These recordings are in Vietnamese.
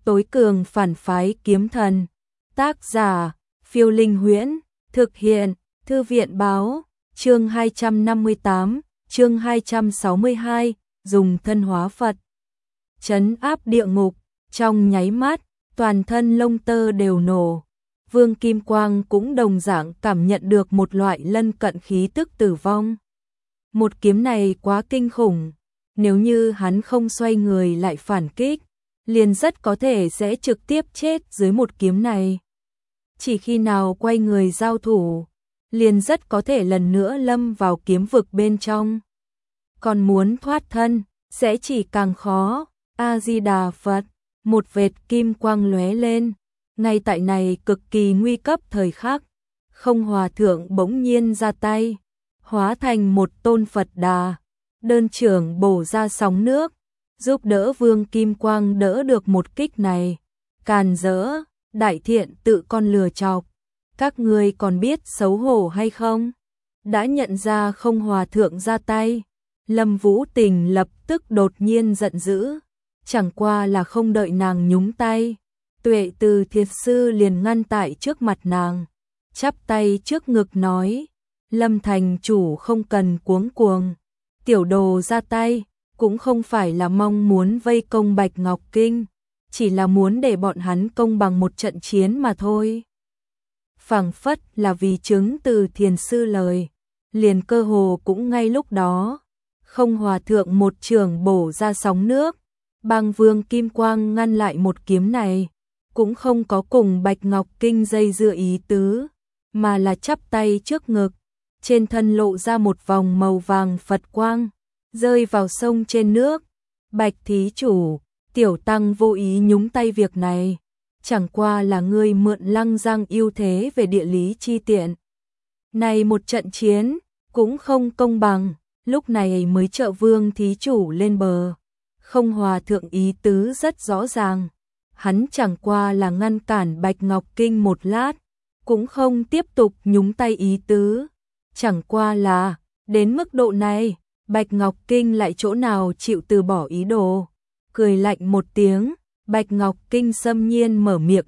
tối cường phản phái kiếm thần. Tác giả, Phiêu Linh Huyễn, thực hiện, Thư viện báo, chương 258, chương 262, dùng thân hóa Phật. Trấn áp địa ngục, trong nháy mắt, toàn thân lông tơ đều nổ. Vương Kim Quang cũng đồng dạng cảm nhận được một loại lân cận khí tức tử vong. Một kiếm này quá kinh khủng, nếu như hắn không xoay người lại phản kích, liền rất có thể sẽ trực tiếp chết dưới một kiếm này. Chỉ khi nào quay người giao thủ, liền rất có thể lần nữa lâm vào kiếm vực bên trong. Còn muốn thoát thân, sẽ chỉ càng khó. A-di-đà Phật, một vệt kim quang lóe lên. Ngay tại này cực kỳ nguy cấp thời khắc, Không Hòa Thượng bỗng nhiên ra tay, hóa thành một tôn Phật Đà, đơn trưởng bổ ra sóng nước, giúp đỡ Vương Kim Quang đỡ được một kích này. Càn rỡ, đại thiện tự con lừa chọc, các ngươi còn biết xấu hổ hay không? Đã nhận ra Không Hòa Thượng ra tay, Lâm Vũ Tình lập tức đột nhiên giận dữ, chẳng qua là không đợi nàng nhúng tay. Tuệ Từ Thiệt Sư liền ngăn tại trước mặt nàng, chắp tay trước ngực nói, Lâm thành chủ không cần cuống cuồng, tiểu đồ ra tay, cũng không phải là mong muốn vây công Bạch Ngọc Kinh, chỉ là muốn để bọn hắn công bằng một trận chiến mà thôi. Phảng phất là vì chứng Từ Thiền Sư lời, liền cơ hồ cũng ngay lúc đó, Không Hòa Thượng một trường bổ ra sóng nước, bang Vương Kim Quang ngăn lại một kiếm này, cũng không có cùng Bạch Ngọc Kinh dây dưa ý tứ, mà là chắp tay trước ngực, trên thân lộ ra một vòng màu vàng Phật quang, rơi vào sông trên nước. Bạch thí chủ, tiểu tăng vô ý nhúng tay việc này, chẳng qua là ngươi mượn Lăng Giang ưu thế về địa lý chi tiện. Này một trận chiến, cũng không công bằng, lúc này mới trợ Vương thí chủ lên bờ. Không Hòa Thượng ý tứ rất rõ ràng, hắn chẳng qua là ngăn cản Bạch Ngọc Kinh một lát, cũng không tiếp tục nhúng tay ý tứ. Chẳng qua là, đến mức độ này, Bạch Ngọc Kinh lại chỗ nào chịu từ bỏ ý đồ. Cười lạnh một tiếng, Bạch Ngọc Kinh xâm nhiên mở miệng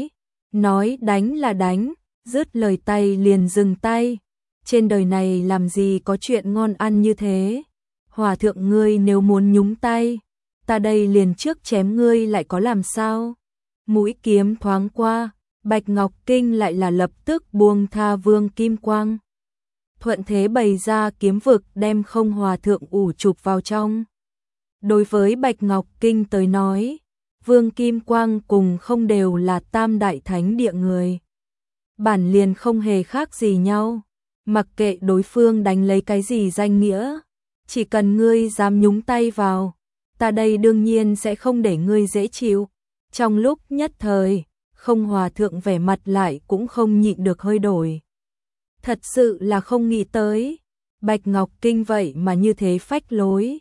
nói đánh là đánh, dứt lời tay liền dừng tay. Trên đời này làm gì có chuyện ngon ăn như thế? Hòa thượng ngươi nếu muốn nhúng tay, ta đây liền trước chém ngươi lại có làm sao? Mũi kiếm thoáng qua, Bạch Ngọc Kinh lại là lập tức buông tha Vương Kim Quang. Thuận thế bày ra kiếm vực đem Không Hòa Thượng ủ chụp vào trong. Đối với Bạch Ngọc Kinh tới nói, Vương Kim Quang cùng không đều là tam đại thánh địa người. Bản liền không hề khác gì nhau, mặc kệ đối phương đánh lấy cái gì danh nghĩa, chỉ cần ngươi dám nhúng tay vào, ta đây đương nhiên sẽ không để ngươi dễ chịu. Trong lúc nhất thời, Không Hòa Thượng vẻ mặt lại cũng không nhịn được hơi đổi. Thật sự là không nghĩ tới, Bạch Ngọc Kinh vậy mà như thế phách lối,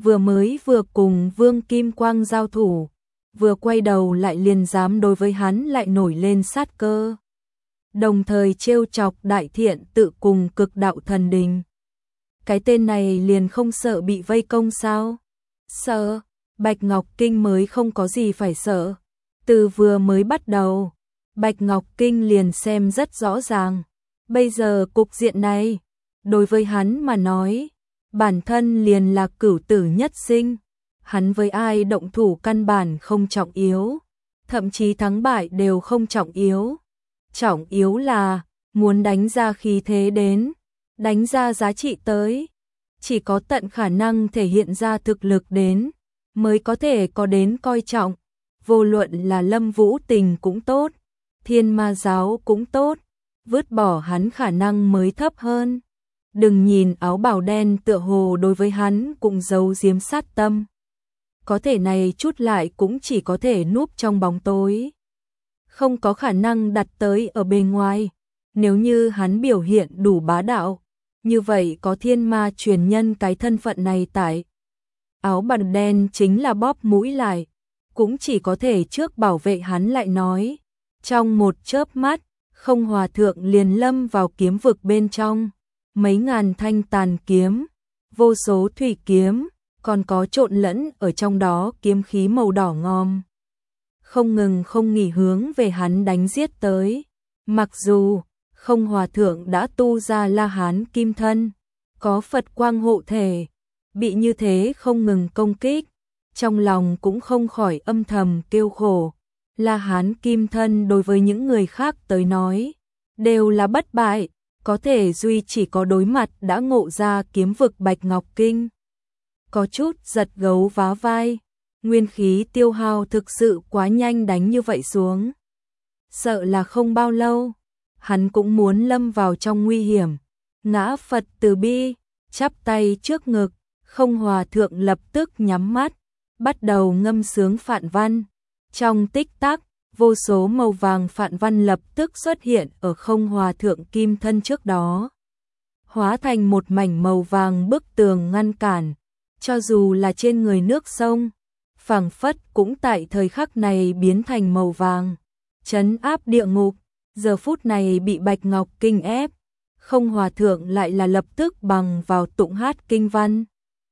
vừa cùng Vương Kim Quang giao thủ, vừa quay đầu lại liền dám đối với hắn lại nổi lên sát cơ. Đồng thời trêu chọc đại thiện tự cùng Cực Đạo Thần Đình. Cái tên này liền không sợ bị vây công sao? Sợ, Bạch Ngọc Kinh mới không có gì phải sợ. Từ vừa mới bắt đầu, Bạch Ngọc Kinh liền xem rất rõ ràng. Bây giờ cục diện này, đối với hắn mà nói, bản thân liền là cửu tử nhất sinh. Hắn với ai động thủ căn bản không trọng yếu, thậm chí thắng bại đều không trọng yếu. Trọng yếu là muốn đánh ra khí thế đến, đánh ra giá trị tới. Chỉ có tận khả năng thể hiện ra thực lực đến, mới có thể có đến coi trọng. Vô luận là Lâm Vũ Tình cũng tốt, Thiên Ma Giáo cũng tốt, vứt bỏ hắn khả năng mới thấp hơn. Đừng nhìn áo bào đen tựa hồ đối với hắn cũng giấu giếm sát tâm. Có thể này chút lại cũng chỉ có thể núp trong bóng tối, không có khả năng đặt tới ở bên ngoài. Nếu như hắn biểu hiện đủ bá đạo, như vậy có thiên ma truyền nhân cái thân phận này tại. Áo bào đen chính là bóp mũi lại, cũng chỉ có thể trước bảo vệ hắn lại nói. Trong một chớp mắt, Không Hòa Thượng liền lâm vào kiếm vực bên trong. Mấy ngàn thanh tàn kiếm, vô số thủy kiếm, còn có trộn lẫn ở trong đó kiếm khí màu đỏ ngòm. không ngừng không nghỉ hướng về hắn đánh giết tới. Mặc dù Không Hòa Thượng đã tu ra La Hán Kim Thân, có Phật quang hộ thể, bị như thế không ngừng công kích, trong lòng cũng không khỏi âm thầm kêu khổ. La Hán Kim Thân đối với những người khác tới nói, đều là bất bại, có thể duy chỉ có đối mặt đã ngộ ra kiếm vực Bạch Ngọc Kinh. Có chút giật gấu vá vai, nguyên khí tiêu hao thực sự quá nhanh, đánh như vậy xuống. Sợ là không bao lâu, hắn cũng muốn lâm vào trong nguy hiểm. Ngã Phật từ bi, chắp tay trước ngực, Không Hòa Thượng lập tức nhắm mắt, bắt đầu ngâm sướng phạn văn. Trong tích tắc, vô số màu vàng phạn văn lập tức xuất hiện ở Không Hòa Thượng Kim Thân trước đó, hóa thành một mảnh màu vàng bức tường ngăn cản, cho dù là trên người nước sông, phảng phất cũng tại thời khắc này biến thành màu vàng, trấn áp địa ngục. Giờ phút này bị Bạch Ngọc Kinh ép, Không Hòa Thượng lại là lập tức bằng vào tụng hát kinh văn.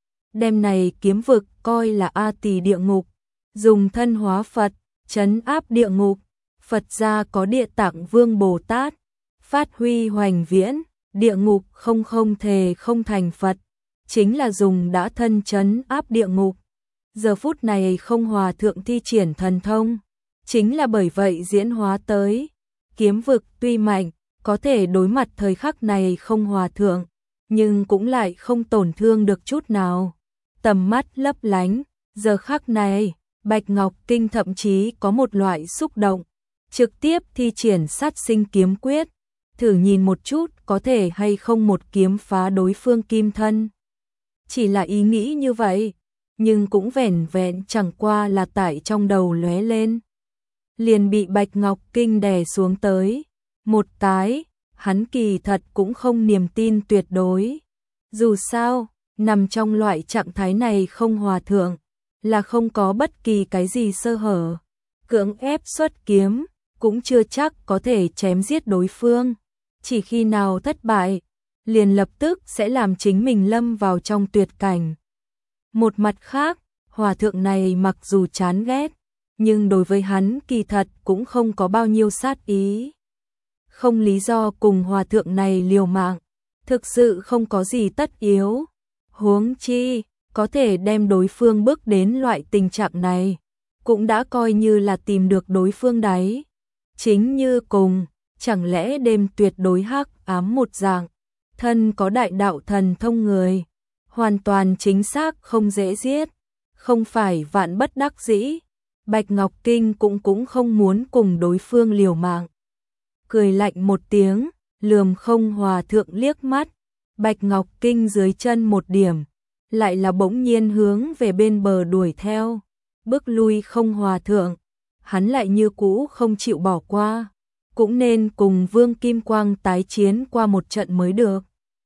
Đem này kiếm vực coi là A Tỳ địa ngục, dùng thân hóa Phật, trấn áp địa ngục. Phật gia có Địa Tạng Vương Bồ Tát, phát huy hoành viễn, địa ngục không thể không thành Phật, chính là dùng đã thân trấn áp địa ngục. Giờ phút này Không Hòa Thượng thi triển thần thông, chính là bởi vậy diễn hóa tới. Kiếm vực tuy mạnh, có thể đối mặt thời khắc này Không Hòa Thượng, nhưng cũng lại không tổn thương được chút nào. Tầm mắt lấp lánh, giờ khắc này, Bạch Ngọc Kinh thậm chí có một loại xúc động, trực tiếp thi triển sát sinh kiếm quyết, thử nhìn một chút có thể hay không một kiếm phá đối phương kim thân. Chỉ là ý nghĩ như vậy, nhưng cũng vẻn vẹn chẳng qua là tại trong đầu lóe lên, liền bị Bạch Ngọc Kinh đè xuống tới. Một cái, hắn kỳ thật cũng không niềm tin tuyệt đối. Dù sao, nằm trong loại trạng thái này Không Hòa Thượng là không có bất kỳ cái gì sơ hở. Cưỡng ép xuất kiếm, cũng chưa chắc có thể chém giết đối phương. Chỉ khi nào thất bại, liền lập tức sẽ làm chính mình lâm vào trong tuyệt cảnh. Một mặt khác, Hòa Thượng này mặc dù chán ghét, nhưng đối với hắn kỳ thật cũng không có bao nhiêu sát ý. Không lý do cùng Hòa Thượng này liều mạng, thực sự không có gì tất yếu. Huống chi, có thể đem đối phương bước đến loại tình trạng này, cũng đã coi như là tìm được đối phương đấy. Chính như cùng, chẳng lẽ đêm tuyệt đối hắc ám một dạng, thân có đại đạo thần thông người, hoàn toàn chính xác không dễ giết, không phải vạn bất đắc dĩ. Bạch Ngọc Kinh cũng không muốn cùng đối phương liều mạng. Cười lạnh một tiếng, lườm Không Hòa Thượng liếc mắt. Bạch Ngọc Kinh dưới chân một điểm, lại là bỗng nhiên hướng về bên bờ đuổi theo, bước lui Không Hòa Thượng. Hắn lại như cũ không chịu bỏ qua, cũng nên cùng Vương Kim Quang tái chiến qua một trận mới được.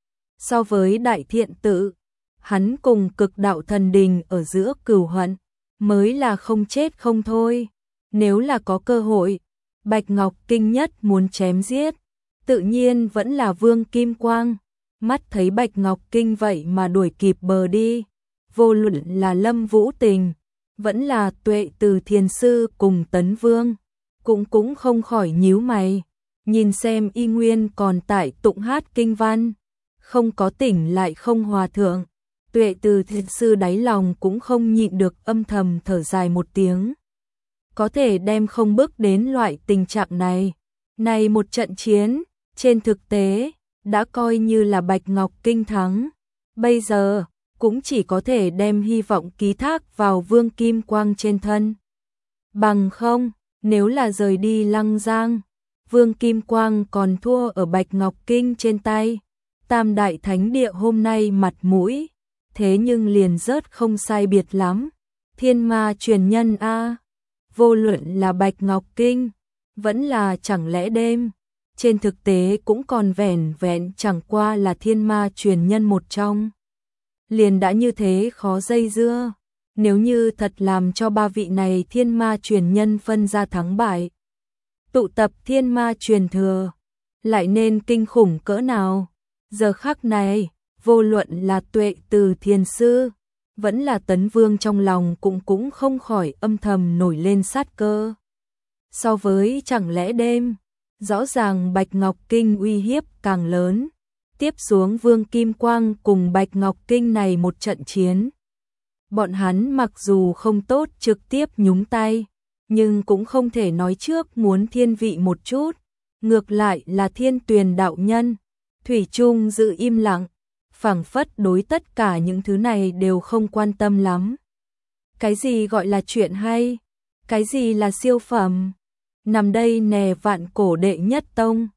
So với Đại Thiện Tự, hắn cùng Cực Đạo Thần Đình ở giữa cừu hận, mới là không chết không thôi. Nếu là có cơ hội, Bạch Ngọc Kinh nhất muốn chém giết, tự nhiên vẫn là Vương Kim Quang. Mắt thấy Bạch Ngọc Kinh vậy mà đuổi kịp bờ đi, vô luận là Lâm Vũ Tình, vẫn là Tuệ Từ Thiền Sư cùng Tấn Vương, cũng không khỏi nhíu mày, nhìn xem y nguyên còn tại tụng hát kinh văn, không có tỉnh lại Không Hòa Thượng. Tuệ Từ Thiền Sư đáy lòng cũng không nhịn được âm thầm thở dài một tiếng. Có thể đem không bước đến loại tình trạng này, này một trận chiến, trên thực tế, đã coi như là Bạch Ngọc Kinh thắng. Bây giờ, cũng chỉ có thể đem hy vọng ký thác vào Vương Kim Quang trên thân. Bằng không, nếu là rời đi Lăng Giang, Vương Kim Quang còn thua ở Bạch Ngọc Kinh trên tay. Tam Đại Thánh Địa hôm nay mặt mũi, thế nhưng liền rớt không sai biệt lắm. Thiên Ma truyền nhân a, vô luận là Bạch Ngọc Kinh, vẫn là chẳng lẽ đêm, trên thực tế cũng còn vẻn vẹn chẳng qua là thiên ma truyền nhân một trong. Liền đã như thế khó dây dưa, nếu như thật làm cho ba vị này thiên ma truyền nhân phân ra thắng bại, tụ tập thiên ma truyền thừa, lại nên kinh khủng cỡ nào. Giờ khắc này, vô luận là Tuệ Từ Thiền Sư, vẫn là Tấn Vương trong lòng cũng không khỏi âm thầm nổi lên sát cơ. So với chẳng lẽ đêm, rõ ràng Bạch Ngọc Kinh uy hiếp càng lớn. Tiếp xuống Vương Kim Quang cùng Bạch Ngọc Kinh này một trận chiến. Bọn hắn mặc dù không tốt trực tiếp nhúng tay, nhưng cũng không thể nói trước muốn thiên vị một chút. Ngược lại là Thiên Tuyền đạo nhân, thủy chung giữ im lặng, phảng phất đối tất cả những thứ này đều không quan tâm lắm. Cái gì gọi là chuyện hay? Cái gì là siêu phẩm? Nằm đây nè vạn cổ đệ nhất tông,